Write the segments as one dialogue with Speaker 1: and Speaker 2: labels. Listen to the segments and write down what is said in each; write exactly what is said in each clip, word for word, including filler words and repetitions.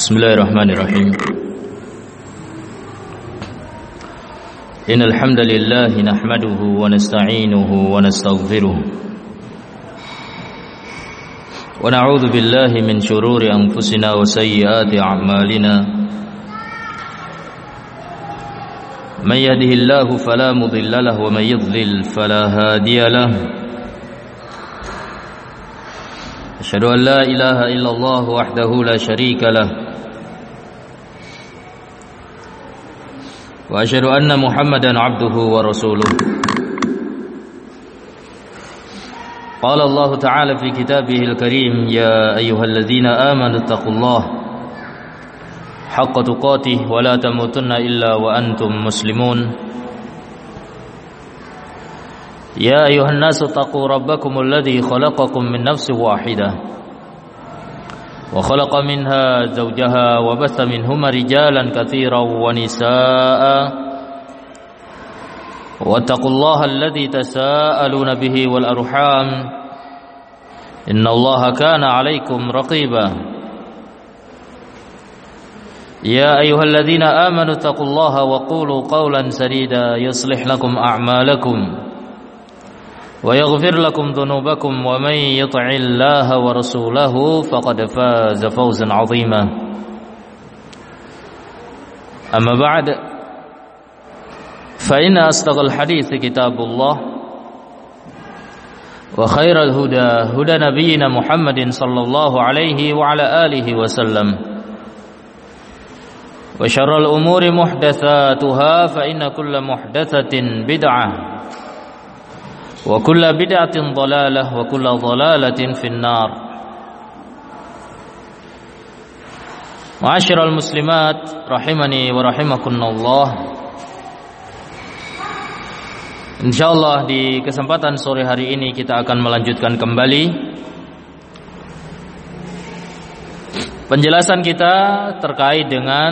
Speaker 1: Bismillahirrahmanirrahim. Innal hamdalillah nahmaduhu wa nasta'inuhu wa nastaghfiruh wa na'udzu billahi min shururi anfusina wa sayyiati a'malina. Man yahdihillahu fala mudilla lahu wa man yudlil fala hadiya lahu. Asyhadu an la ilaha illallah wahdahu la syarika lah wa asyhadu anna Muhammadan abduhu wa rasuluh. Qala Allah ta'ala fi kitabihil karim, ya ayyuhalladzina amanu taqullaha haqqa tuqatih wa la tamutunna illa wa antum muslimun. Ya ayuhan nasu taqu rabbakumul ladzi khalaqakum min nafsin wahidah wa khalaqa minha zawjaha wa batha minhuma rijalan katsiran wa nisaa'a wattaqullaha alladzi tasaaluna bihi wal arham innallaha kana 'alaikum raqiba. Ya ayyuhalladzina amanu taqullaha wa qulu qawlan sadida yuslih lakum a'malakum wa yaghfir lakum dhunubakum wa man yuti'illaha wa rasulahu faqad faza fawzan 'azima. Amma ba'd, fa inna asdaqal hadits kitabullah wa khairal huda huda nabiyyina Muhammadin sallallahu alaihi wa ala alihi wasallam wa syarrul umuri muhdatsatuha fa inna kulla muhdatsatin bid'ah wa kullu bid'atin dhalalah wa kullu dhalalatin finnar. Ma'asyiral muslimat rahimani wa rahimakumullah. Insyaallah di kesempatan sore hari ini kita akan melanjutkan kembali penjelasan kita terkait dengan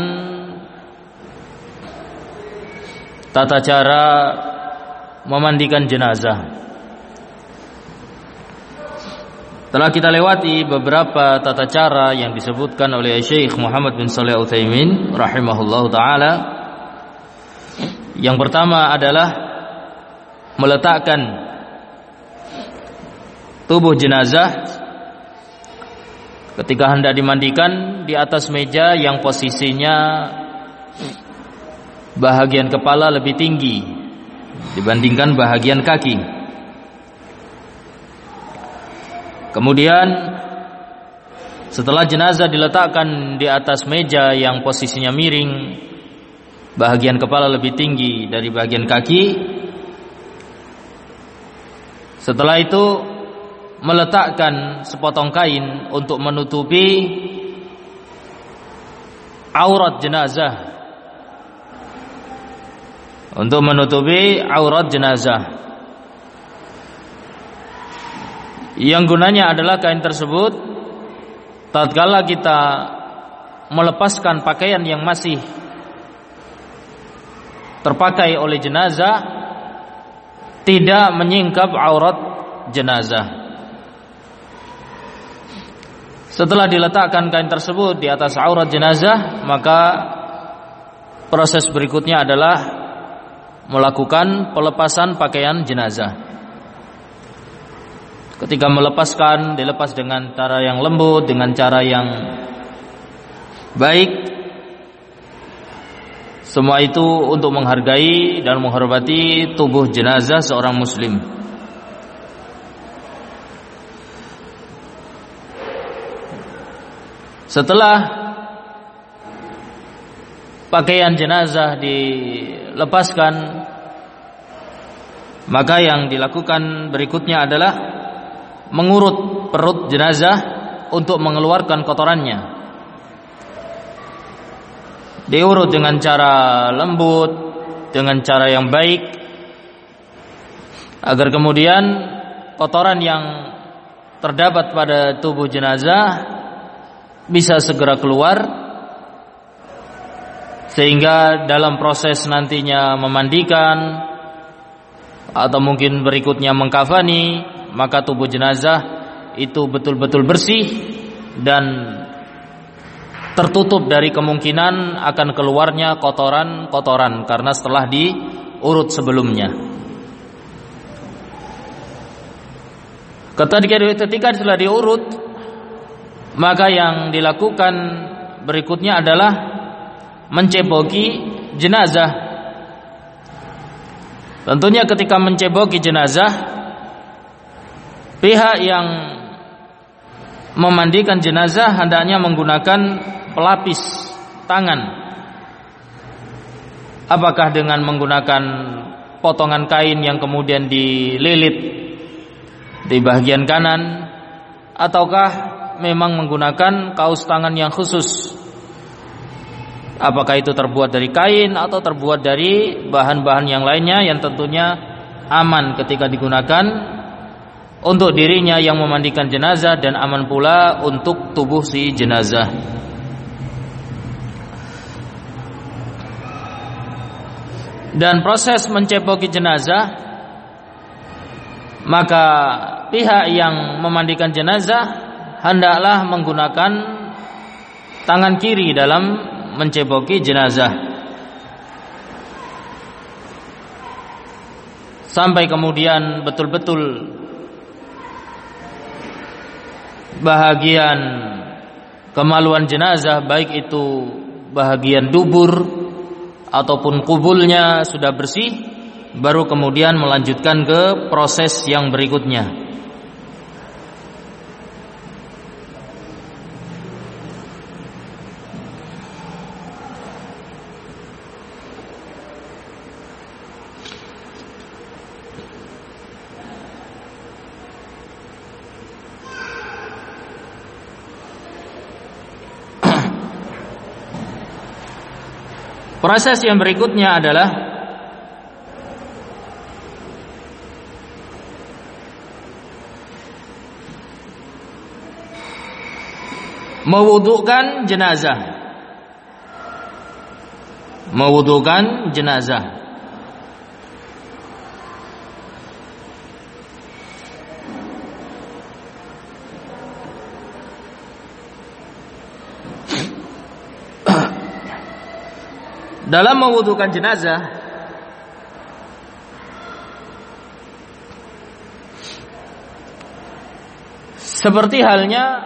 Speaker 1: tata cara memandikan jenazah. Telah kita lewati beberapa tata cara yang disebutkan oleh Syekh Muhammad bin Shalih Al-Utsaimin rahimahullahu taala. Yang pertama adalah meletakkan tubuh jenazah ketika hendak dimandikan di atas meja yang posisinya bahagian kepala lebih tinggi dibandingkan bahagian kaki. Kemudian setelah jenazah diletakkan di atas meja yang posisinya miring, bahagian kepala lebih tinggi dari bahagian kaki, setelah itu meletakkan sepotong kain untuk menutupi aurat jenazah, untuk menutupi aurat jenazah. Yang gunanya adalah kain tersebut tatkala kita melepaskan pakaian yang masih terpakai oleh jenazah tidak menyingkap aurat jenazah. Setelah diletakkan kain tersebut di atas aurat jenazah, maka proses berikutnya adalah melakukan pelepasan pakaian jenazah. Ketika melepaskan, dilepas dengan cara yang lembut, dengan cara yang baik. Semua itu untuk menghargai dan menghormati tubuh jenazah seorang muslim. Setelah pakaian jenazah dilepaskan, maka yang dilakukan berikutnya adalah mengurut perut jenazah untuk mengeluarkan kotorannya. Diurut dengan cara lembut, dengan cara yang baik, agar kemudian kotoran yang terdapat pada tubuh jenazah bisa segera keluar, sehingga dalam proses nantinya memandikan atau mungkin berikutnya mengkafani, maka tubuh jenazah itu betul-betul bersih dan tertutup dari kemungkinan akan keluarnya kotoran-kotoran karena setelah diurut sebelumnya. Ketika, ketika setelah diurut, maka yang dilakukan berikutnya adalah menceboki jenazah. Tentunya ketika menceboki jenazah, pihak yang memandikan jenazah hendaknya menggunakan pelapis tangan. Apakah dengan menggunakan potongan kain yang kemudian dililit di bagian kanan, ataukah memang menggunakan kaos tangan yang khusus? Apakah itu terbuat dari kain atau terbuat dari bahan-bahan yang lainnya yang tentunya aman ketika digunakan untuk dirinya yang memandikan jenazah dan aman pula untuk tubuh si jenazah. Dan proses menceboki jenazah, maka pihak yang memandikan jenazah hendaklah menggunakan tangan kiri dalam menceboki jenazah sampai kemudian betul-betul bahagian kemaluan jenazah, baik itu bahagian dubur ataupun kubulnya sudah bersih, baru kemudian melanjutkan ke proses yang berikutnya. Proses yang berikutnya adalah mewudukan jenazah. Mewudukan jenazah. Dalam mewudukan jenazah, seperti halnya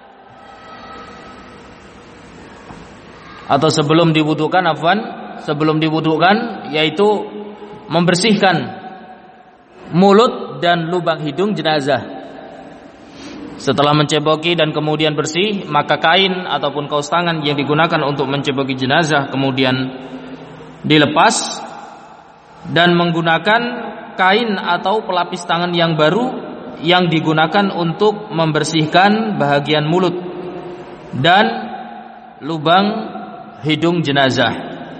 Speaker 1: atau sebelum diwudukan, afwan, sebelum diwudukan yaitu membersihkan mulut dan lubang hidung jenazah. Setelah menceboki dan kemudian bersih, maka kain ataupun kaos tangan yang digunakan untuk menceboki jenazah kemudian dilepas dan menggunakan kain atau pelapis tangan yang baru yang digunakan untuk membersihkan bahagian mulut dan lubang hidung jenazah.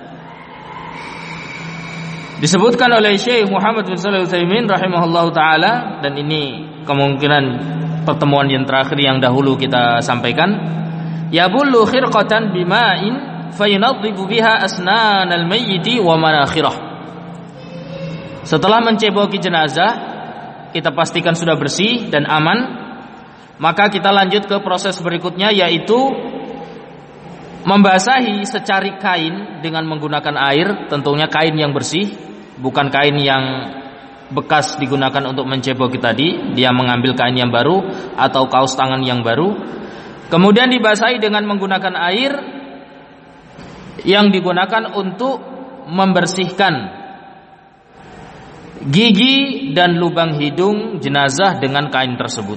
Speaker 1: Disebutkan oleh Syekh Muhammad bin Shalih Al-Utsaimin rahimahullahu taala, dan ini kemungkinan pertemuan yang terakhir yang dahulu kita sampaikan, yabullu khirqatan bima'in fayunadhibu biha asnanal mayyiti wa manakhirah. Setelah menceboki jenazah, kita pastikan sudah bersih dan aman, maka kita lanjut ke proses berikutnya, yaitu membasahi secari kain dengan menggunakan air, tentunya kain yang bersih, bukan kain yang bekas digunakan untuk menceboki tadi. Dia mengambil kain yang baru atau kaos tangan yang baru, kemudian dibasahi dengan menggunakan air yang digunakan untuk membersihkan gigi dan lubang hidung jenazah dengan kain tersebut.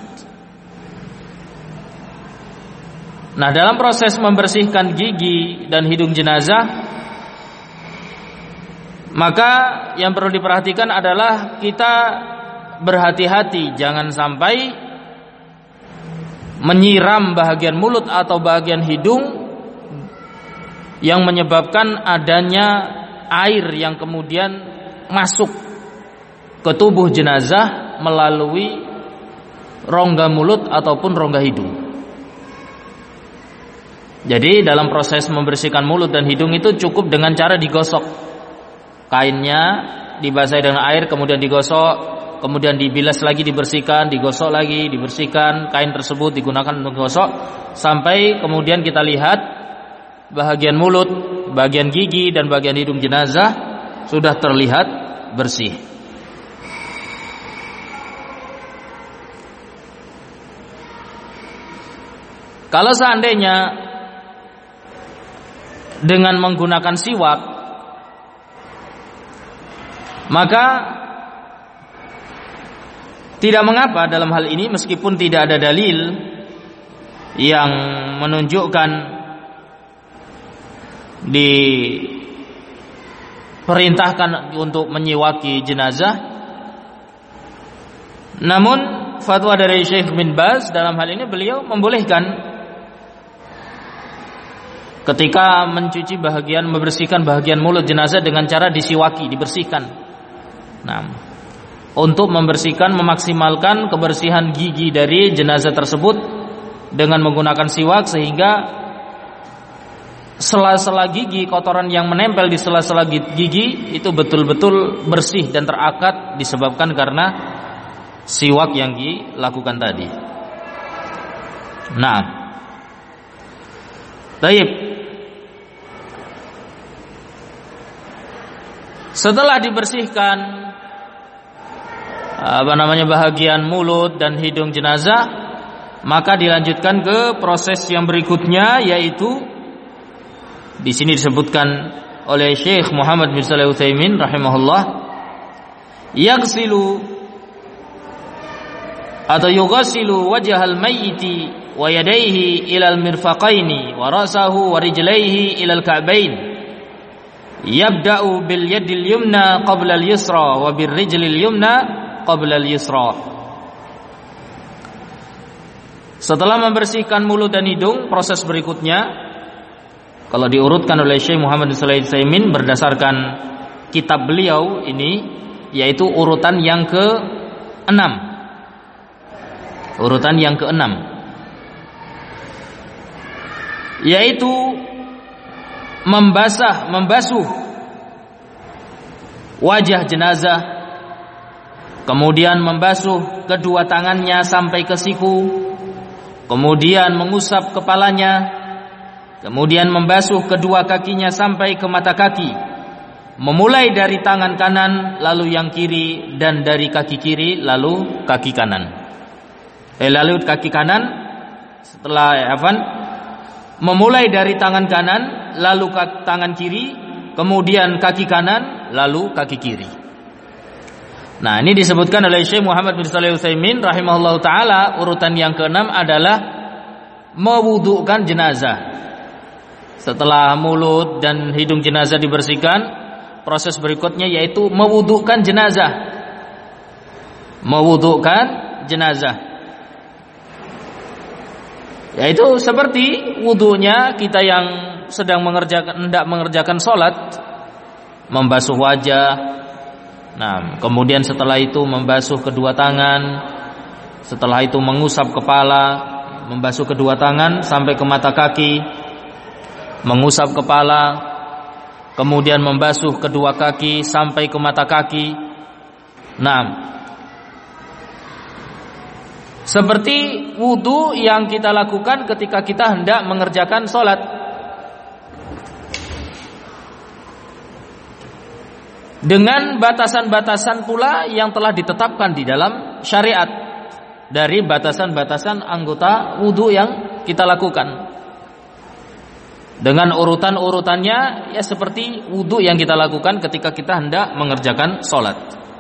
Speaker 1: Nah, dalam proses membersihkan gigi dan hidung jenazah, maka yang perlu diperhatikan adalah kita berhati-hati jangan sampai menyiram bahagian mulut atau bahagian hidung yang menyebabkan adanya air yang kemudian masuk ke tubuh jenazah melalui rongga mulut ataupun rongga hidung. Jadi dalam proses membersihkan mulut dan hidung itu cukup dengan cara digosok. Kainnya dibasahi dengan air, kemudian digosok, kemudian dibilas lagi, dibersihkan, digosok lagi, dibersihkan. Kain tersebut digunakan untuk gosok sampai kemudian kita lihat bahagian mulut, bagian gigi dan bagian hidung jenazah sudah terlihat bersih. Kalau seandainya dengan menggunakan siwak, maka tidak mengapa dalam hal ini meskipun tidak ada dalil yang menunjukkan diperintahkan untuk menyiwaki jenazah. Namun fatwa dari Syekh bin Baz dalam hal ini beliau membolehkan ketika mencuci bahagian, membersihkan bahagian mulut jenazah dengan cara disiwaki, dibersihkan. Nah, untuk membersihkan, memaksimalkan kebersihan gigi dari jenazah tersebut dengan menggunakan siwak, sehingga sela-sela gigi, kotoran yang menempel di sela-sela gigi itu betul-betul bersih dan terakat disebabkan karena siwak yang dilakukan tadi. Nah, baik. Setelah dibersihkan apa namanya bahagian mulut dan hidung jenazah, maka dilanjutkan ke proses yang berikutnya, yaitu di sini disebutkan oleh Syekh Muhammad bin Shalih Al-Utsaimin rahimahullah, yaghsilu atau yughsilu wajhal mayyiti wa yadayhi ila al-mirfaqaini wa ra'sahu wa rijlaihi ila al-ka'bain. Yabda'u bil yadil yumna qabla al-yusra wa bir rijlil yumna qabla al-yusra. Setelah membersihkan mulut dan hidung, proses berikutnya kalau diurutkan oleh Syekh Muhammad bin Shalih Al-Utsaimin berdasarkan kitab beliau ini, yaitu urutan yang keenam. Urutan yang keenam, yaitu membasah, membasuh wajah jenazah, kemudian membasuh kedua tangannya sampai ke siku, kemudian mengusap kepalanya, kemudian membasuh kedua kakinya sampai ke mata kaki, memulai dari tangan kanan lalu yang kiri, dan dari kaki kiri lalu kaki kanan. Eh, lalu kaki kanan setelah Evan memulai dari tangan kanan lalu tangan kiri, kemudian kaki kanan lalu kaki kiri. Nah, ini disebutkan oleh Syekh Muhammad bin Shalih Al-Utsaimin rahimahullahu taala. Urutan yang keenam adalah mewudukan jenazah. Setelah mulut dan hidung jenazah dibersihkan, proses berikutnya yaitu mewudukan jenazah. Mewudukan jenazah, yaitu seperti wudunya kita yang sedang mengerjakan hendak mengerjakan sholat, membasuh wajah. Nah, kemudian setelah itu membasuh kedua tangan, setelah itu mengusap kepala, membasuh kedua tangan sampai ke mata kaki, mengusap kepala, kemudian membasuh kedua kaki sampai ke mata kaki. Nah, seperti wudu yang kita lakukan ketika kita hendak mengerjakan sholat. Dengan batasan-batasan pula yang telah ditetapkan di dalam syariat dari batasan-batasan anggota wudu yang kita lakukan. Dengan urutan-urutannya ya seperti wudu yang kita lakukan ketika kita hendak mengerjakan sholat.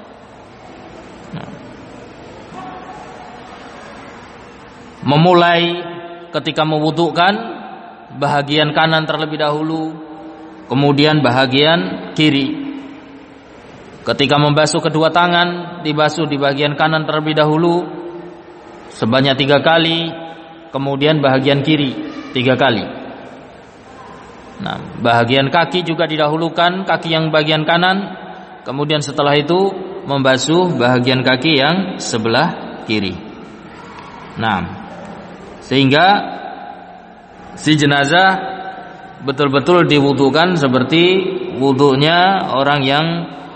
Speaker 1: Memulai ketika mewudukan bahagian kanan terlebih dahulu, kemudian bahagian kiri. Ketika membasuh kedua tangan, dibasuh di bagian kanan terlebih dahulu sebanyak tiga kali, kemudian bahagian kiri tiga kali. Nah, bahagian kaki juga didahulukan, kaki yang bagian kanan, kemudian setelah itu membasuh bahagian kaki yang sebelah kiri. Nah, sehingga si jenazah betul-betul diwudukan seperti wudunya orang yang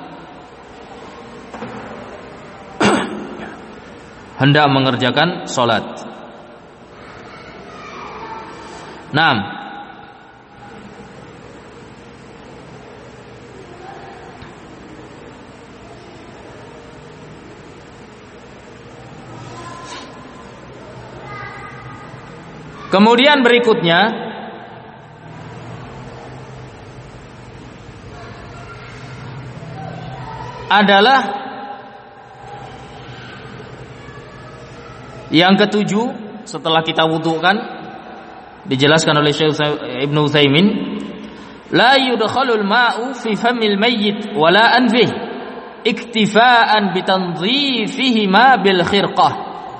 Speaker 1: hendak mengerjakan sholat. Nah, Kemudian berikutnya adalah yang ketujuh, setelah kita wudukan, dijelaskan oleh Syekh Ibnu Utsaimin, la yudkhalul ma'u fi famil mayyit wala anfih iktifaan bitanzifihi ma bil khirqah.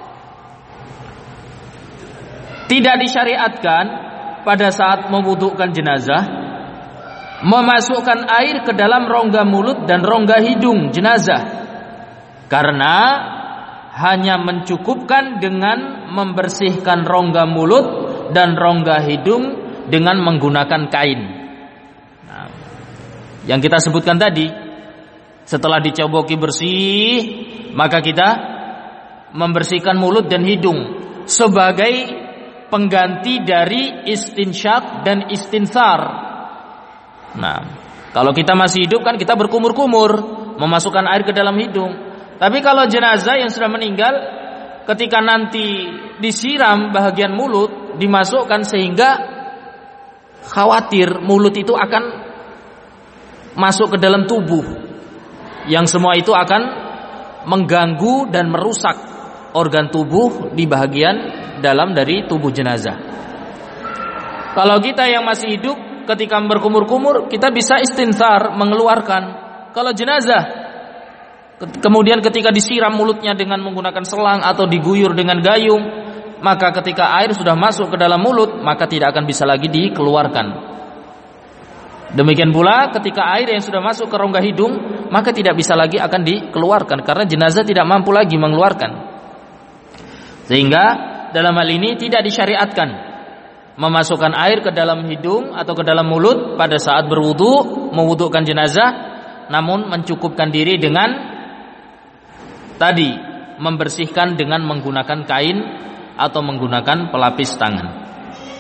Speaker 1: Tidak disyariatkan pada saat mewudukan jenazah memasukkan air ke dalam rongga mulut dan rongga hidung jenazah, karena hanya mencukupkan dengan membersihkan rongga mulut dan rongga hidung dengan menggunakan kain. Nah, yang kita sebutkan tadi, setelah dicoboki bersih, maka kita membersihkan mulut dan hidung sebagai pengganti dari istinsyak dan istinsar. Nah, kalau kita masih hidup kan kita berkumur-kumur memasukkan air ke dalam hidung. Tapi kalau jenazah yang sudah meninggal, ketika nanti disiram bahagian mulut, dimasukkan sehingga khawatir mulut itu akan masuk ke dalam tubuh, yang semua itu akan mengganggu dan merusak organ tubuh di bahagian dalam dari tubuh jenazah. Kalau kita yang masih hidup, ketika berkumur-kumur, kita bisa istinsar, mengeluarkan. Kalau jenazah, kemudian ketika disiram mulutnya dengan menggunakan selang atau diguyur dengan gayung, maka ketika air sudah masuk ke dalam mulut, maka tidak akan bisa lagi dikeluarkan. Demikian pula ketika air yang sudah masuk ke rongga hidung, maka tidak bisa lagi akan dikeluarkan, karena jenazah tidak mampu lagi mengeluarkan. Sehingga dalam hal ini tidak disyariatkan memasukkan air ke dalam hidung atau ke dalam mulut pada saat berwudu, mewudukan jenazah, namun mencukupkan diri dengan tadi, membersihkan dengan menggunakan kain atau menggunakan pelapis tangan.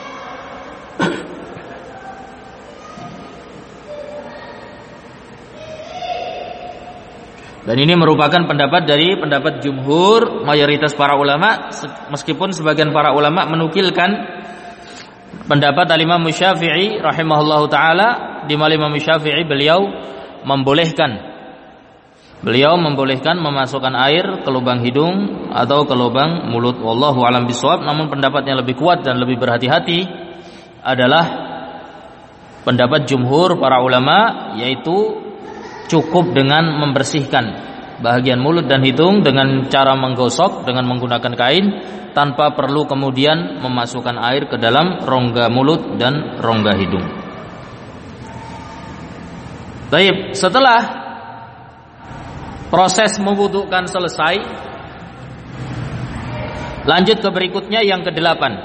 Speaker 1: Dan ini merupakan pendapat dari pendapat jumhur, mayoritas para ulama, meskipun sebagian para ulama menukilkan pendapat Al-Imam Syafi'i rahimahullahu taala. Di Imam Syafi'i beliau membolehkan beliau membolehkan memasukkan air ke lubang hidung atau ke lubang mulut. Wallahu a'lam bishawab. Namun pendapat yang lebih kuat dan lebih berhati-hati adalah pendapat jumhur para ulama, yaitu cukup dengan membersihkan bahagian mulut dan hidung dengan cara menggosok dengan menggunakan kain, tanpa perlu kemudian memasukkan air ke dalam rongga mulut dan rongga hidung. Baik, setelah proses mewudukan selesai, lanjut ke berikutnya yang kedelapan.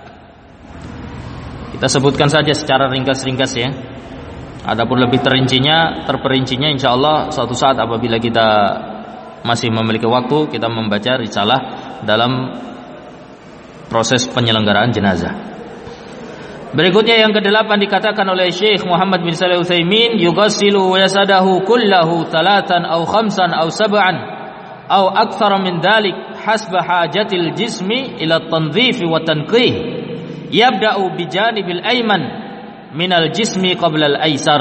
Speaker 1: Kita sebutkan saja secara ringkas-ringkas ya. Adapun lebih terincinya, terperincinya insyaallah suatu saat apabila kita masih memiliki waktu, kita membaca risalah dalam proses penyelenggaraan jenazah. Berikutnya yang kedelapan dikatakan oleh Syekh Muhammad bin Shalih Al-Utsaimin, yughassilu jasadahu kullahu thalathan aw khamsan aw sab'an aw akthar min dhalik hasba hajatil jismi ila at-tanzif wa tanqih. Yabda'u bi janibil ayman minal jismi qabla al-aisar.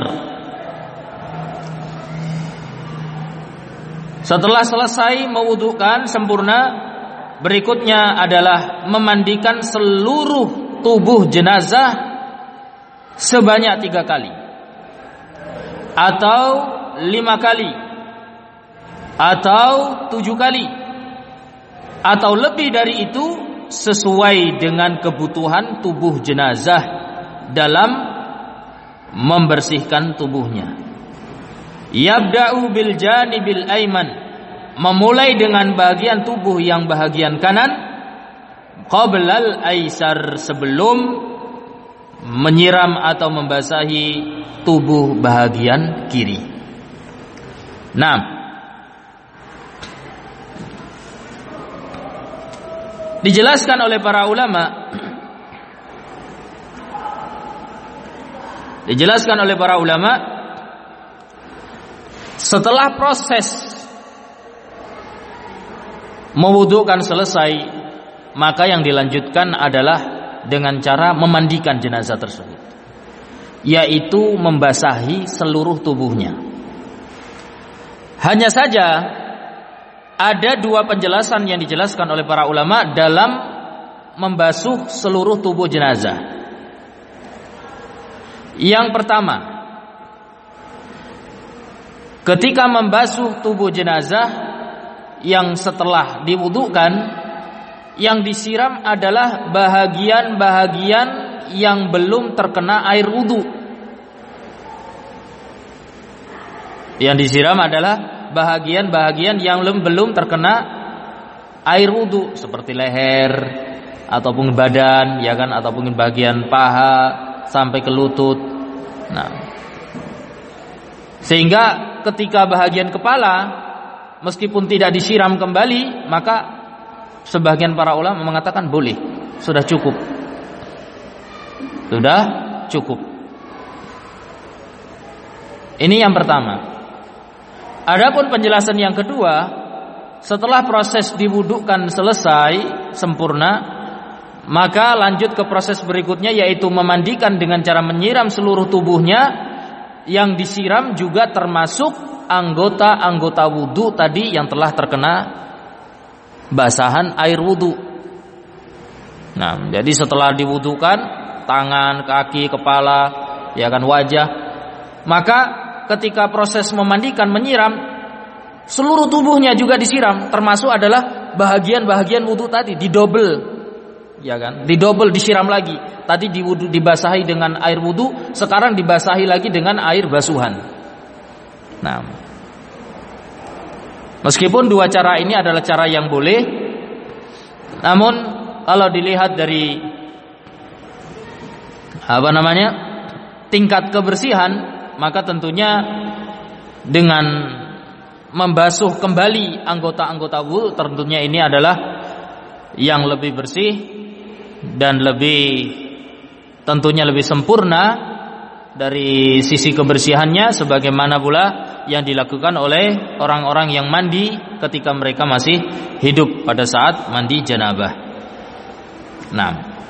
Speaker 1: Setelah selesai mewudukan sempurna, berikutnya adalah memandikan seluruh tubuh jenazah sebanyak tiga kali atau lima kali atau tujuh kali atau lebih dari itu, sesuai dengan kebutuhan tubuh jenazah dalam membersihkan tubuhnya. Yabda'u bil janibil ayman, memulai dengan bagian tubuh yang bahagian kanan, qablal aisar, sebelum menyiram atau membasahi tubuh bahagian kiri. Nah, dijelaskan oleh para ulama Dijelaskan oleh para ulama, setelah proses mewudukan selesai, maka yang dilanjutkan adalah dengan cara memandikan jenazah tersebut, yaitu membasahi seluruh tubuhnya. Hanya saja ada dua penjelasan yang dijelaskan oleh para ulama dalam membasuh seluruh tubuh jenazah. Yang pertama, ketika membasuh tubuh jenazah yang setelah diwudukan, yang disiram adalah bahagian-bahagian yang belum terkena air wudu. Yang disiram adalah bahagian-bahagian yang belum terkena air wudu, seperti leher ataupun badan, ya kan, ataupun bagian paha sampai ke lutut. Nah, sehingga ketika bahagian kepala meskipun tidak disiram kembali, maka sebagian para ulama mengatakan boleh, sudah cukup. Sudah cukup. Ini yang pertama. Adapun penjelasan yang kedua, setelah proses diwudukkan selesai sempurna, maka lanjut ke proses berikutnya, yaitu memandikan dengan cara menyiram seluruh tubuhnya. Yang disiram juga termasuk anggota-anggota wudu tadi yang telah terkena basahan air wudu. Nah, jadi setelah diwudukan tangan, kaki, kepala, ya kan, wajah, maka ketika proses memandikan, menyiram, seluruh tubuhnya juga disiram, termasuk adalah bahagian-bahagian wudu tadi, didobel, ya kan, didobel, disiram lagi. Tadi diwudu, dibasahi dengan air wudu, sekarang dibasahi lagi dengan air basuhan. Nah, meskipun dua cara ini adalah cara yang boleh, namun kalau dilihat dari apa namanya tingkat kebersihan, maka tentunya dengan membasuh kembali anggota-anggota wudu, tentunya ini adalah yang lebih bersih dan lebih tentunya lebih sempurna dari sisi kebersihannya, sebagaimana pula yang dilakukan oleh orang-orang yang mandi ketika mereka masih hidup pada saat mandi janabah. Nah,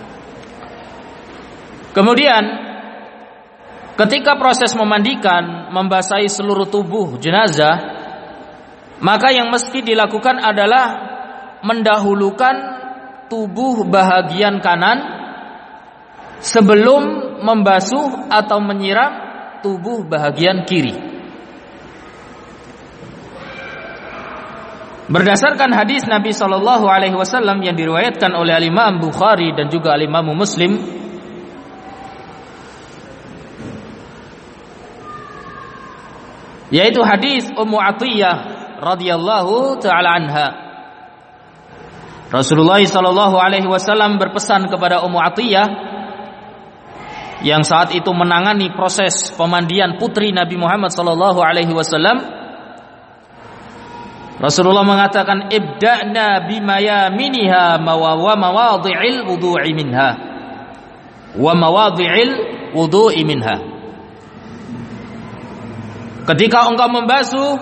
Speaker 1: kemudian ketika proses memandikan, membasahi seluruh tubuh jenazah, maka yang mesti dilakukan adalah mendahulukan tubuh bahagian kanan sebelum membasuh atau menyiram tubuh bahagian kiri. Berdasarkan hadis Nabi Shallallahu Alaihi Wasallam yang diriwayatkan oleh Imam Bukhari dan juga Imam Muslim, yaitu hadis Ummu Atiyah radhiyallahu taala anha. Rasulullah Shallallahu Alaihi Wasallam berpesan kepada Ummu Atiyah yang saat itu menangani proses pemandian putri Nabi Muhammad sallallahu alaihi wasallam. Rasulullah mengatakan, ibda'na bimayaminiha wa mawadhi'il wudu'i minha wa mawadhi'il wudu'i minha. Ketika engkau membasuh,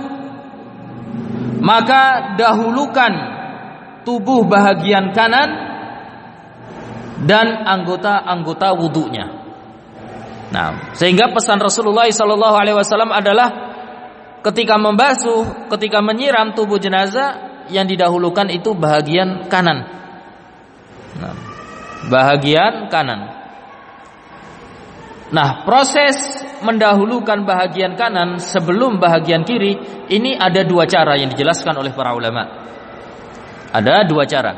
Speaker 1: maka dahulukan tubuh bahagian kanan dan anggota-anggota wudunya. Nah, sehingga pesan Rasulullah shallallahu alaihi wasallam adalah ketika membasuh, ketika menyiram tubuh jenazah, yang didahulukan itu bahagian kanan. Nah, bahagian kanan. Nah, proses mendahulukan bahagian kanan sebelum bahagian kiri ini ada dua cara yang dijelaskan oleh para ulama. Ada dua cara.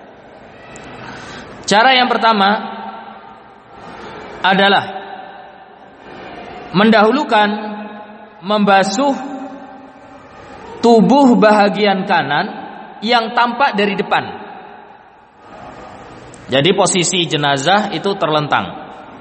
Speaker 1: Cara yang pertama adalah mendahulukan membasuh tubuh bahagian kanan yang tampak dari depan. Jadi posisi jenazah itu terlentang.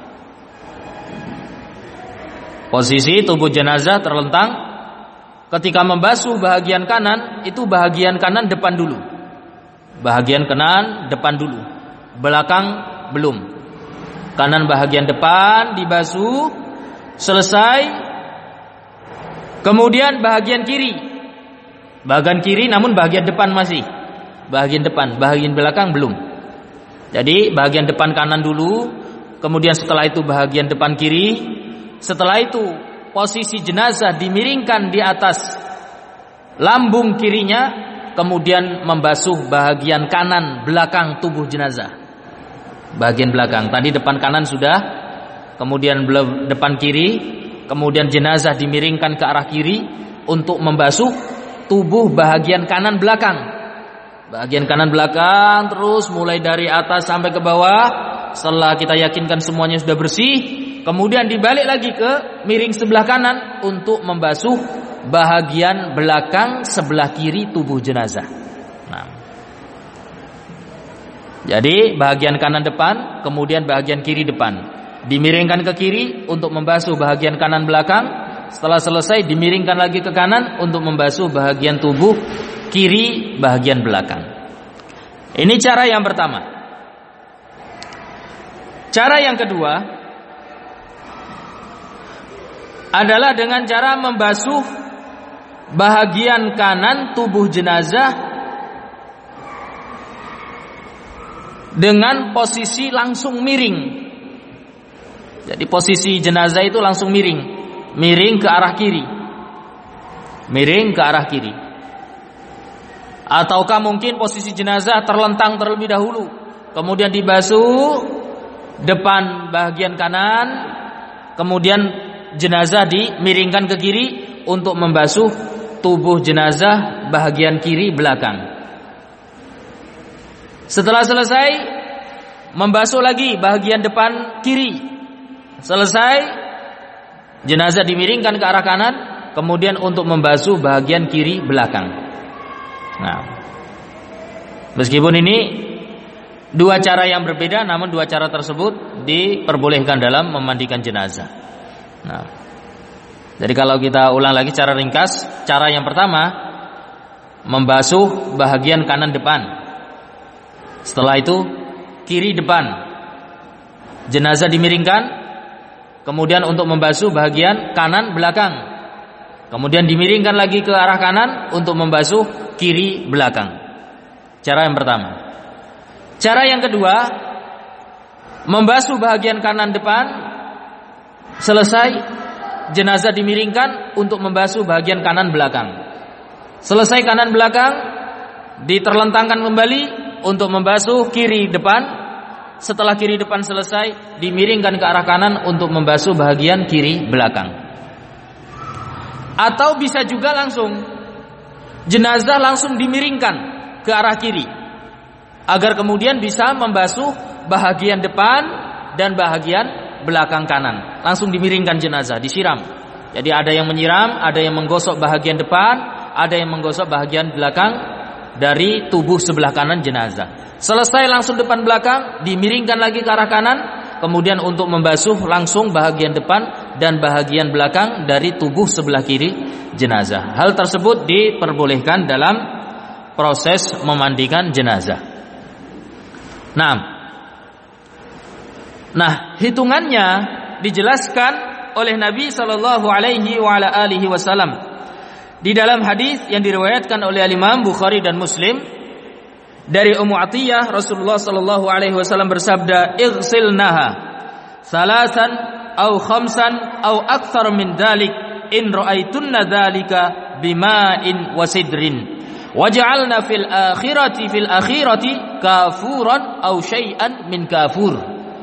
Speaker 1: Posisi tubuh jenazah terlentang. Ketika membasuh bahagian kanan, itu bahagian kanan depan dulu. Bahagian kanan depan dulu. Belakang belum. Kanan bahagian depan dibasuh, selesai. Kemudian bahagian kiri, bahagian kiri namun bahagian depan masih, bahagian depan, bahagian belakang belum. Jadi bagian depan kanan dulu, kemudian setelah itu bagian depan kiri, setelah itu posisi jenazah dimiringkan di atas lambung kirinya, kemudian membasuh bagian kanan belakang tubuh jenazah. Bagian belakang, tadi depan kanan sudah, kemudian depan kiri, kemudian jenazah dimiringkan ke arah kiri untuk membasuh tubuh bagian kanan belakang. Bagian kanan belakang terus mulai dari atas sampai ke bawah. Setelah kita yakinkan semuanya sudah bersih, kemudian dibalik lagi ke miring sebelah kanan untuk membasuh bagian belakang sebelah kiri tubuh jenazah. Nah, jadi bagian kanan depan, kemudian bagian kiri depan, dimiringkan ke kiri untuk membasuh bagian kanan belakang. Setelah selesai dimiringkan lagi ke kanan untuk membasuh bagian tubuh kiri bagian belakang. Ini cara yang pertama. Cara yang kedua adalah dengan cara membasuh bagian kanan tubuh jenazah dengan posisi langsung miring. Jadi posisi jenazah itu langsung miring, miring ke arah kiri, miring ke arah kiri. Ataukah mungkin posisi jenazah terlentang terlebih dahulu, kemudian dibasuh depan bagian kanan, kemudian jenazah dimiringkan ke kiri untuk membasuh tubuh jenazah bagian kiri belakang. Setelah selesai membasuh lagi bagian depan kiri, selesai jenazah dimiringkan ke arah kanan, kemudian untuk membasuh bagian kiri belakang. Nah, meskipun ini dua cara yang berbeda, namun dua cara tersebut diperbolehkan dalam memandikan jenazah. Nah, jadi kalau kita ulang lagi cara ringkas, cara yang pertama membasuh bagian kanan depan. Setelah itu kiri depan, jenazah dimiringkan, kemudian untuk membasuh bagian kanan belakang. Kemudian dimiringkan lagi ke arah kanan untuk membasuh kiri belakang. Cara yang pertama. Cara yang kedua, membasuh bagian kanan depan, selesai jenazah dimiringkan untuk membasuh bagian kanan belakang. Selesai kanan belakang, diterlentangkan kembali untuk membasuh kiri depan. Setelah kiri depan selesai, dimiringkan ke arah kanan untuk membasuh bagian kiri belakang. Atau bisa juga langsung jenazah langsung dimiringkan ke arah kiri, agar kemudian bisa membasuh bahagian depan dan bahagian belakang kanan. Langsung dimiringkan jenazah, disiram. Jadi ada yang menyiram, ada yang menggosok bahagian depan, ada yang menggosok bahagian belakang dari tubuh sebelah kanan jenazah. Selesai langsung depan belakang, dimiringkan lagi ke arah kanan, kemudian untuk membasuh langsung bahagian depan dan bahagian belakang dari tubuh sebelah kiri jenazah. Hal tersebut diperbolehkan dalam proses memandikan jenazah. Nah, nah hitungannya dijelaskan oleh Nabi Shallallahu Alaihi Wasallam di dalam hadis yang diriwayatkan oleh Imam Bukhari dan Muslim dari Ummu Atiyah. Rasulullah Shallallahu Alaihi Wasallam bersabda, "Ighsilnaha salasan au khamsan au akthar min dalik in ra'aitunna dzalika bima'in wa sidrin waj'alna fil akhirati fil akhirati kafuran au syai'an min kafur."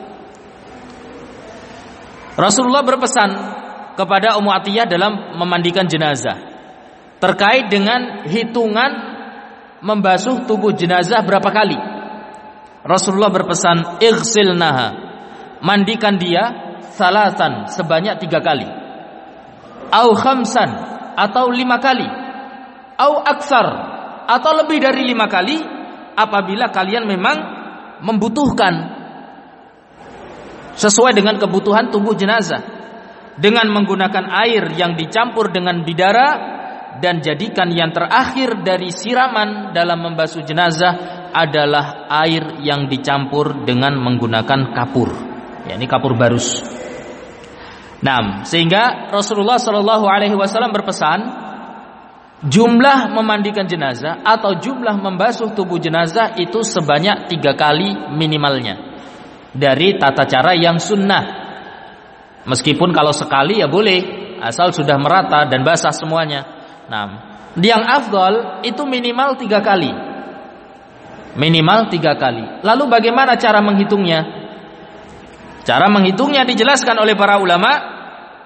Speaker 1: Rasulullah berpesan kepada Ummu Atiyah dalam memandikan jenazah terkait dengan hitungan membasuh tubuh jenazah berapa kali. Rasulullah berpesan, "Ighsilnaha," mandikan dia salasan, sebanyak tiga kali, au khamsan, atau lima kali, au aksar, atau lebih dari lima kali apabila kalian memang membutuhkan sesuai dengan kebutuhan tubuh jenazah, dengan menggunakan air yang dicampur dengan bidara, dan jadikan yang terakhir dari siraman dalam membasuh jenazah adalah air yang dicampur dengan menggunakan kapur, yakni kapur barus. Nah, sehingga Rasulullah Shallallahu Alaihi Wasallam berpesan jumlah memandikan jenazah atau jumlah membasuh tubuh jenazah itu sebanyak tiga kali minimalnya dari tata cara yang sunnah. Meskipun kalau sekali ya boleh, asal sudah merata dan basah semuanya. Nah, yang afdal itu minimal tiga kali, minimal tiga kali. Lalu bagaimana cara menghitungnya? Cara menghitungnya dijelaskan oleh para ulama.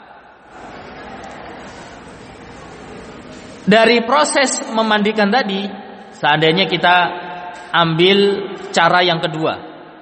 Speaker 1: Dari proses memandikan tadi, seandainya kita ambil cara yang kedua,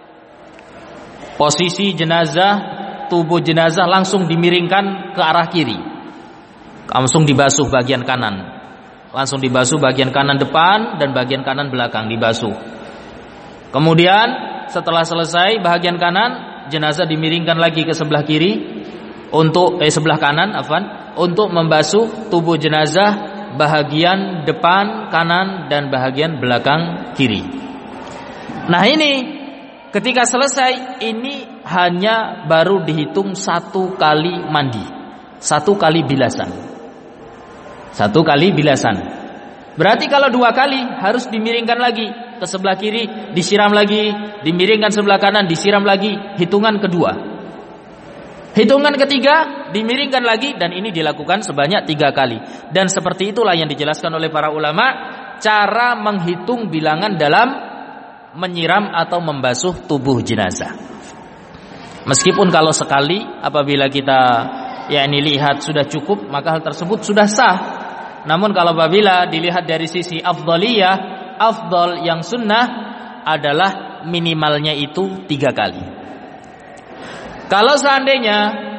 Speaker 1: posisi jenazah, tubuh jenazah langsung dimiringkan ke arah kiri, langsung dibasuh bagian kanan, langsung dibasuh bagian kanan depan dan bagian kanan belakang dibasuh. Kemudian setelah selesai bagian kanan, jenazah dimiringkan lagi ke sebelah kiri untuk eh sebelah kanan, afwan, untuk membasuh tubuh jenazah bahagian depan kanan dan bahagian belakang kiri. Nah ini ketika selesai, ini hanya baru dihitung satu kali mandi, satu kali bilasan, satu kali bilasan. Berarti kalau dua kali harus dimiringkan lagi ke sebelah kiri, disiram lagi, dimiringkan sebelah kanan, disiram lagi. Hitungan kedua. Hitungan ketiga dimiringkan lagi, dan ini dilakukan sebanyak tiga kali. Dan seperti itulah yang dijelaskan oleh para ulama cara menghitung bilangan dalam menyiram atau membasuh tubuh jenazah. Meskipun kalau sekali apabila kita yakni lihat sudah cukup, maka hal tersebut sudah sah. Namun kalau apabila dilihat dari sisi afdaliyah, afdal yang sunnah adalah minimalnya itu tiga kali. Kalau seandainya,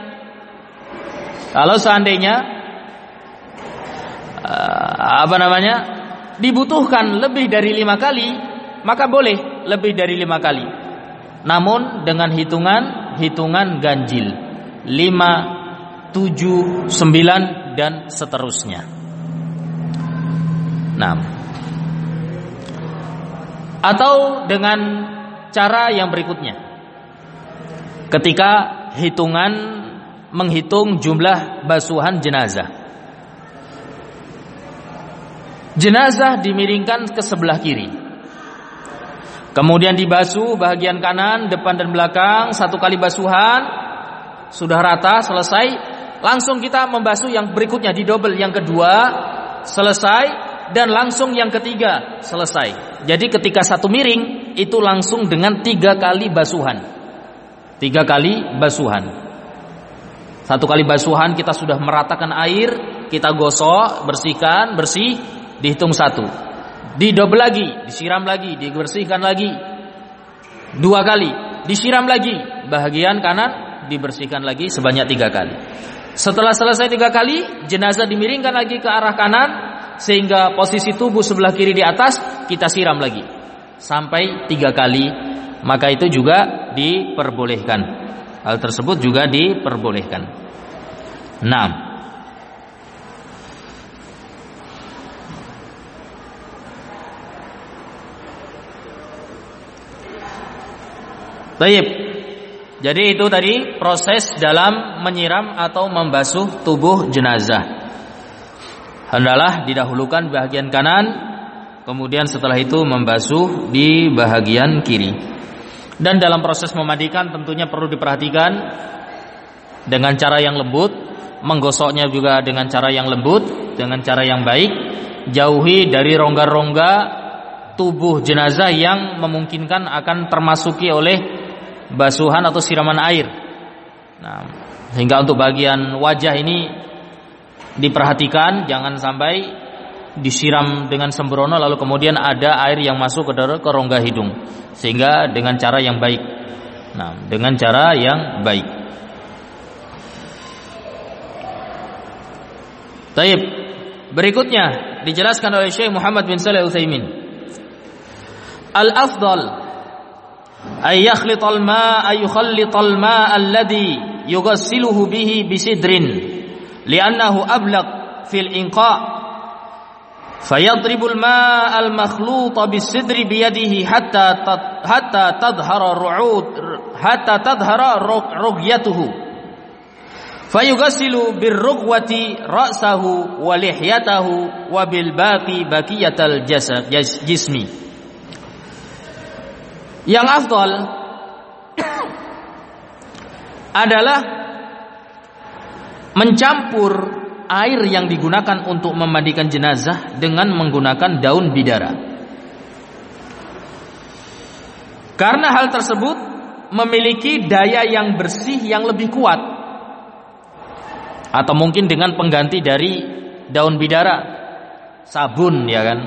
Speaker 1: kalau seandainya uh, apa namanya dibutuhkan lebih dari lima kali, maka boleh lebih dari lima kali. Namun dengan hitungan hitungan ganjil, lima, tujuh, sembilan dan seterusnya. Nah, atau dengan cara yang berikutnya. Ketika hitungan menghitung jumlah basuhan jenazah, jenazah dimiringkan ke sebelah kiri, kemudian dibasuh bagian kanan, depan dan belakang satu kali basuhan, sudah rata selesai. Langsung kita membasuh yang berikutnya, di double yang kedua selesai, dan langsung yang ketiga selesai. Jadi ketika satu miring itu langsung dengan tiga kali basuhan. Tiga kali basuhan. Satu kali basuhan kita sudah meratakan air, kita gosok, bersihkan, bersih, dihitung satu. Di double lagi, disiram lagi, dibersihkan lagi. Dua kali, disiram lagi, bahagian kanan dibersihkan lagi sebanyak tiga kali. Setelah selesai tiga kali, jenazah dimiringkan lagi ke arah kanan sehingga posisi tubuh sebelah kiri di atas, kita siram lagi sampai tiga kali. Maka itu juga diperbolehkan. Hal tersebut juga diperbolehkan. Naam. Baik. Jadi itu tadi proses dalam menyiram atau membasuh tubuh jenazah. Hendaklah didahulukan bahagian kanan, kemudian setelah itu membasuh di bahagian kiri. Dan dalam proses memandikan tentunya perlu diperhatikan dengan cara yang lembut, menggosoknya juga dengan cara yang lembut, dengan cara yang baik. Jauhi dari rongga-rongga tubuh jenazah yang memungkinkan akan termasuki oleh basuhan atau siraman air. Nah, sehingga untuk bagian wajah ini diperhatikan, jangan sampai disiram dengan sembrono lalu kemudian ada air yang masuk ke ke rongga hidung, sehingga dengan cara yang baik. Nah, dengan cara yang baik. Baik. Berikutnya dijelaskan oleh Syekh Muhammad bin Shalih Al-Utsaimin. Al-afdal ay yakhlital ma'a yukhallital ma'a alladhi yughassiluhu bihi bisidrin li'annahu ablaq fil inqa'. Fayadribul ma'al makhluta bisidri biyadihi hatta hatta tadhara ru'ud hatta tadhara rugyatuhu fayughsilu birrughwati ra'sahu wa lihyatahu wa bil baqi baqiyatal jasad jismi. Yang afdal adalah mencampur air yang digunakan untuk memandikan jenazah dengan menggunakan daun bidara. Karena hal tersebut memiliki daya yang bersih yang lebih kuat. Atau mungkin dengan pengganti dari daun bidara, sabun, ya kan,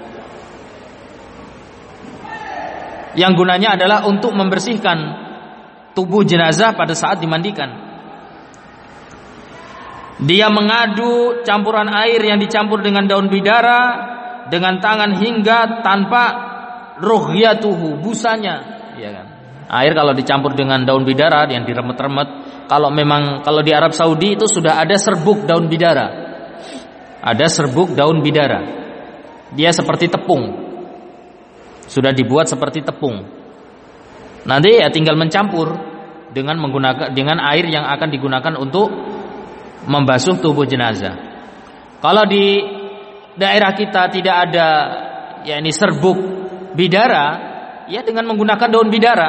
Speaker 1: yang gunanya adalah untuk membersihkan tubuh jenazah pada saat dimandikan. Dia mengadu campuran air yang dicampur dengan daun bidara dengan tangan hingga tanpa ruhyatuhu, busanya, ya kan. Air kalau dicampur dengan daun bidara yang diremet-remet, kalau memang kalau di Arab Saudi itu sudah ada serbuk daun bidara. Ada serbuk daun bidara. Dia seperti tepung. Sudah dibuat seperti tepung. Nanti ya tinggal mencampur dengan menggunakan dengan air yang akan digunakan untuk membasuh tubuh jenazah. Kalau di daerah kita tidak ada yakni serbuk bidara, ya dengan menggunakan daun bidara.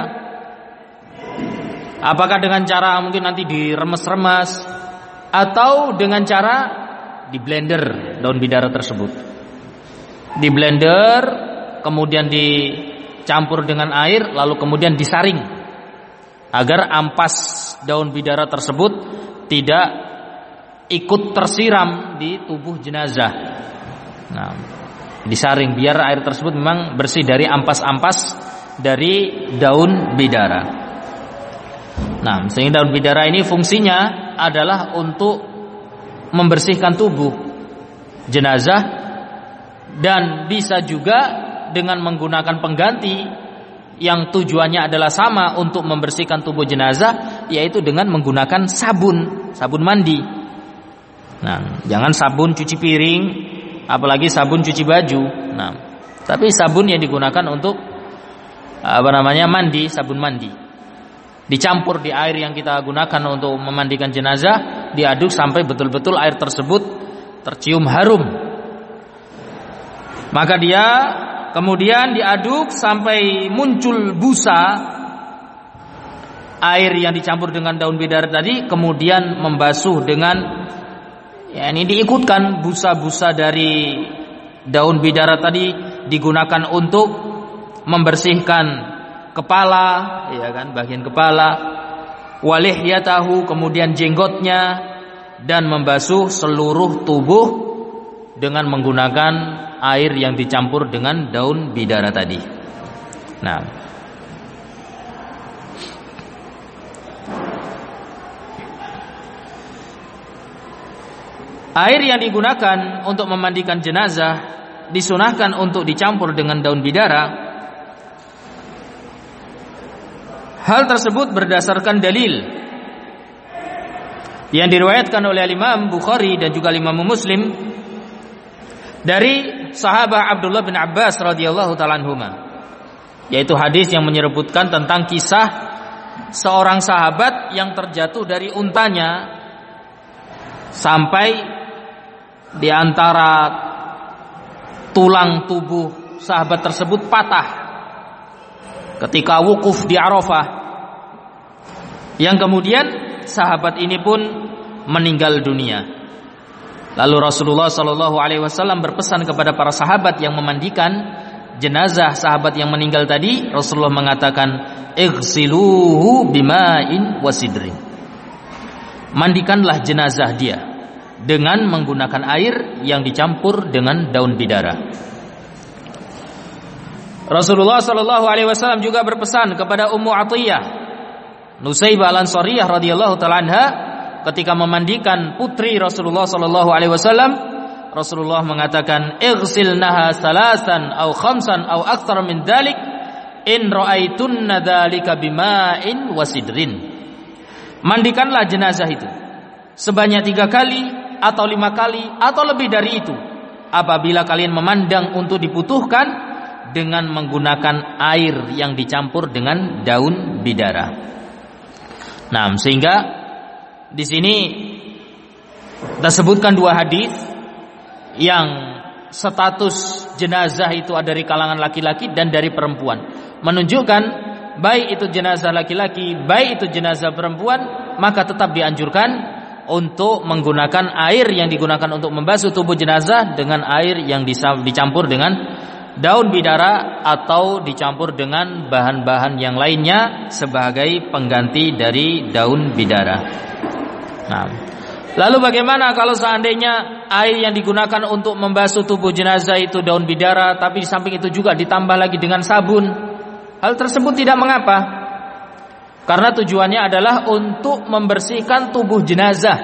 Speaker 1: Apakah dengan cara mungkin nanti diremes-remes atau dengan cara di blender daun bidara tersebut. Di blender kemudian dicampur dengan air lalu kemudian disaring agar ampas daun bidara tersebut tidak ikut tersiram di tubuh jenazah. Nah, disaring biar air tersebut memang bersih dari ampas-ampas dari daun bidara. Nah, sehingga daun bidara ini fungsinya adalah untuk membersihkan tubuh jenazah dan bisa juga dengan menggunakan pengganti yang tujuannya adalah sama untuk membersihkan tubuh jenazah, yaitu dengan menggunakan sabun, sabun mandi. Nah, jangan sabun cuci piring, apalagi sabun cuci baju. Nah, tapi sabun yang digunakan untuk apa namanya mandi, sabun mandi. Dicampur di air yang kita gunakan untuk memandikan jenazah, diaduk sampai betul-betul air tersebut tercium harum. Maka dia kemudian diaduk sampai muncul busa air yang dicampur dengan daun bidara tadi, kemudian membasuh dengan ya ini diikutkan busa-busa dari daun bidara tadi digunakan untuk membersihkan kepala, ya kan, bagian kepala, walihyatahu, kemudian jenggotnya, dan membasuh seluruh tubuh dengan menggunakan air yang dicampur dengan daun bidara tadi. Nah, air yang digunakan untuk memandikan jenazah disunahkan untuk dicampur dengan daun bidara. Hal tersebut berdasarkan dalil yang diriwayatkan oleh Imam Bukhari dan juga Imam Muslim dari sahabat Abdullah bin Abbas radhiyallahu ta'ala anhuma, yaitu hadis yang menyebutkan tentang kisah seorang sahabat yang terjatuh dari untanya sampai di antara tulang tubuh sahabat tersebut patah ketika wukuf di Arafah, yang kemudian sahabat ini pun meninggal dunia. Lalu Rasulullah Shallallahu Alaihi Wasallam berpesan kepada para sahabat yang memandikan jenazah sahabat yang meninggal tadi. Rasulullah mengatakan, "Ighsiluhu bima'in wasidrin." Mandikanlah jenazah dia dengan menggunakan air yang dicampur dengan daun bidara. Rasulullah Shallallahu Alaihi Wasallam juga berpesan kepada Ummu Atiyah Nusaybah Al-Ansariyah radhiyallahu ta'ala anha ketika memandikan putri Rasulullah Shallallahu Alaihi Wasallam. Rasulullah mengatakan, "Ighsilnaha salasan au khamsan au aktsar min dzalik in ra'aitunna dzalika bima'in wasidrin." Mandikanlah jenazah itu sebanyak tiga kali atau lima kali atau lebih dari itu apabila kalian memandang untuk dibutuhkan dengan menggunakan air yang dicampur dengan daun bidara. Nah, sehingga di sini tersebutkan dua hadis yang status jenazah itu ada dari kalangan laki-laki dan dari perempuan, menunjukkan baik itu jenazah laki-laki, baik itu jenazah perempuan, maka tetap dianjurkan untuk menggunakan air yang digunakan untuk membasuh tubuh jenazah dengan air yang dicampur dengan daun bidara atau dicampur dengan bahan-bahan yang lainnya sebagai pengganti dari daun bidara. Nah, lalu bagaimana kalau seandainya air yang digunakan untuk membasuh tubuh jenazah itu daun bidara, tapi di samping itu juga ditambah lagi dengan sabun? Hal tersebut tidak mengapa, karena tujuannya adalah untuk membersihkan tubuh jenazah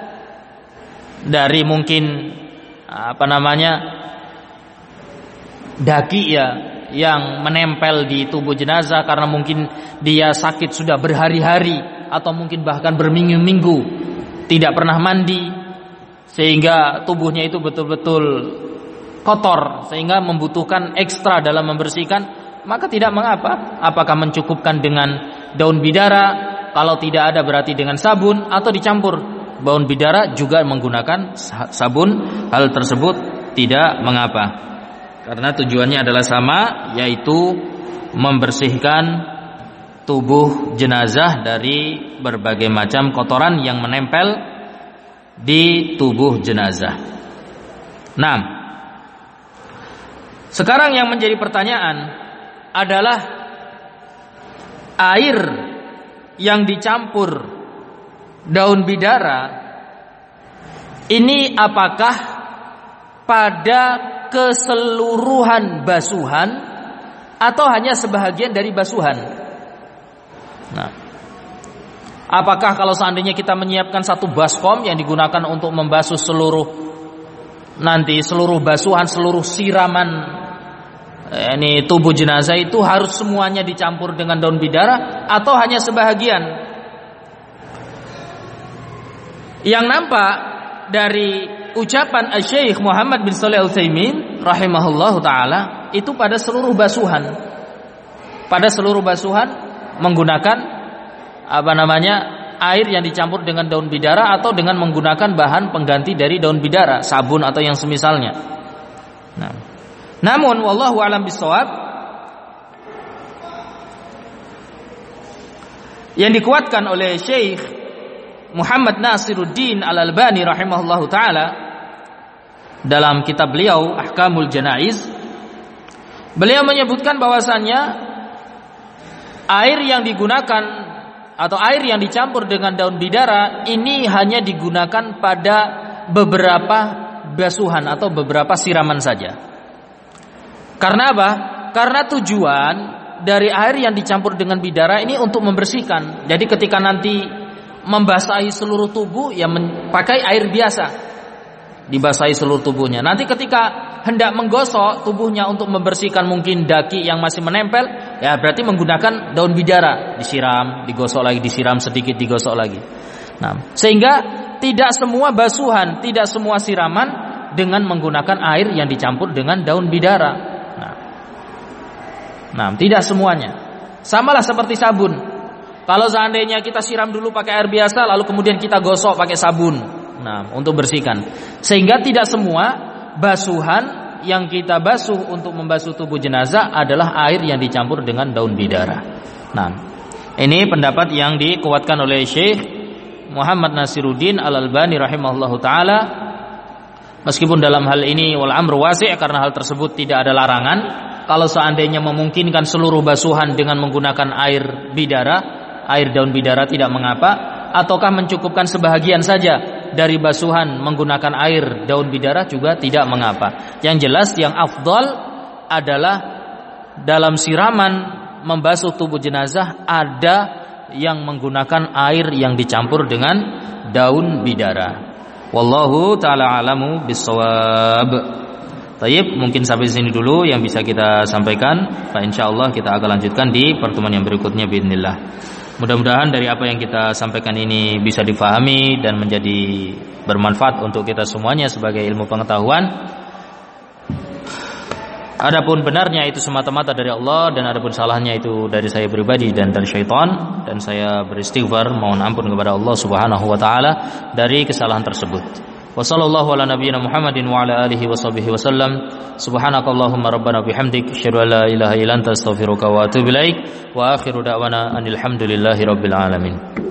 Speaker 1: dari mungkin apa namanya daki ya yang menempel di tubuh jenazah karena mungkin dia sakit sudah berhari-hari atau mungkin bahkan berminggu-minggu tidak pernah mandi sehingga tubuhnya itu betul-betul kotor sehingga membutuhkan ekstra dalam membersihkan, maka tidak mengapa apakah mencukupkan dengan daun bidara, kalau tidak ada berarti dengan sabun, atau dicampur daun bidara juga menggunakan sabun, hal tersebut tidak mengapa karena tujuannya adalah sama, yaitu membersihkan tubuh jenazah dari berbagai macam kotoran yang menempel di tubuh jenazah. Nah, sekarang yang menjadi pertanyaan adalah air yang dicampur daun bidara ini apakah pada keseluruhan basuhan atau hanya sebahagian dari basuhan? Nah, apakah kalau seandainya kita menyiapkan satu baskom yang digunakan untuk membasuh seluruh nanti seluruh basuhan, seluruh siraman ini tubuh jenazah itu harus semuanya dicampur dengan daun bidara atau hanya sebahagian? Yang nampak dari ucapan Syekh Muhammad bin Shalih Al-Utsaimin rahimahullahu taala itu pada seluruh basuhan, pada seluruh basuhan menggunakan apa namanya air yang dicampur dengan daun bidara atau dengan menggunakan bahan pengganti dari daun bidara, sabun atau yang semisalnya. Nah, namun wallahu alam bisawab, yang dikuatkan oleh Syekh Muhammad Nasiruddin Al-Albani rahimahullahu taala dalam kitab beliau Ahkamul Janaiz, beliau menyebutkan bahwasannya air yang digunakan atau air yang dicampur dengan daun bidara ini hanya digunakan pada beberapa basuhan atau beberapa siraman saja. Karena apa? Karena tujuan dari air yang dicampur dengan bidara ini untuk membersihkan. Jadi ketika nanti membasahi seluruh tubuh ya pakai air biasa, dibasahi seluruh tubuhnya. Nanti ketika hendak menggosok tubuhnya untuk membersihkan mungkin daki yang masih menempel, ya berarti menggunakan daun bidara, disiram, digosok lagi, disiram sedikit, digosok lagi. Nah, sehingga tidak semua basuhan, tidak semua siraman dengan menggunakan air yang dicampur dengan daun bidara. Nah, tidak semuanya. Samalah seperti sabun. Kalau seandainya kita siram dulu pakai air biasa, lalu kemudian kita gosok pakai sabun, nah, untuk bersihkan. Sehingga tidak semua basuhan yang kita basuh untuk membasuh tubuh jenazah adalah air yang dicampur dengan daun bidara. Nah, ini pendapat yang dikuatkan oleh Syekh Muhammad Nasiruddin Al-Albani rahimahullahu taala. Meskipun dalam hal ini wal amru wasi' karena hal tersebut tidak ada larangan. Kalau seandainya memungkinkan seluruh basuhan dengan menggunakan air bidara, air daun bidara tidak mengapa, ataukah mencukupkan sebahagian saja dari basuhan menggunakan air daun bidara juga tidak mengapa. Yang jelas yang afdal adalah dalam siraman membasuh tubuh jenazah ada yang menggunakan air yang dicampur dengan daun bidara. Wallahu ta'ala alamu bissawab. Tayyib, mungkin sampai sini dulu yang bisa kita sampaikan. Nah, insyaallah kita akan lanjutkan di pertemuan yang berikutnya biidznillah. Mudah-mudahan dari apa yang kita sampaikan ini bisa difahami dan menjadi bermanfaat untuk kita semuanya sebagai ilmu pengetahuan. Adapun benarnya itu semata-mata dari Allah, dan adapun salahnya itu dari saya pribadi dan dari syaitan, dan saya beristighfar mohon ampun kepada Allah Subhanahu wa taala dari kesalahan tersebut. Wassallallahu ala nabiyyina Muhammadin wa ala alihi washabbihi wasallam. Subhanakallahumma rabbana bihamdik asyhadu an la ilaha illa anta astaghfiruka wa atubu ilaik. Wa akhiru da'wana anil hamdulillahi rabbil alamin.